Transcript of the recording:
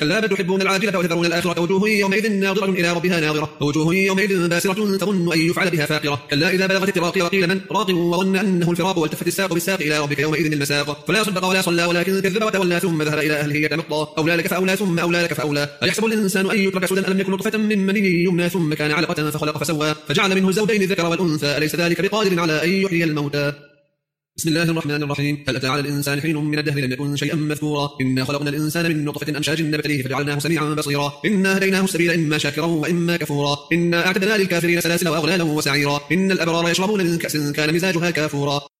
كلا بل تحبون العاجلة وتذرون الآخرة وجوه يومئذ ناظرة إلى ربها ناظرة ووجوه يومئذ باسرة تظن أن يفعل بها فاقرة كلا إذا بلغت التراقي وقيل من راق وظن أنه الفراق والتفت الساق بالساق إلى ربك يومئذ المساق فلا صدق ولا صلى ولكن كذب وتولى ثم ذهب إلى أهله يتمطى أولى لك فأولى ثم أولى لك فأولى أيحسب الإنسان أن يترك سدى ألم يكن نطفة من مني يمنى ثم كان علقة فخلق فسوى فجعل منه الزوجين الذكر والأنثى أليس ذلك بقادر على أن يحيي الموتى بسم الله الرحمن الرحيم هل أتى على الإنسان حين من الدهر لم يكن شيئا مذكورا إنا خلقنا الإنسان من نطفة أمشاج نبتليه فجعلناه سميعا بصيرا إنا هديناه السبيل إما شاكرا وإما كفورا إنا أعتدنا للكافرين سلاسل وأغلالا وسعيرا إن الأبرار يشربون من كأس كان مزاجها كافورا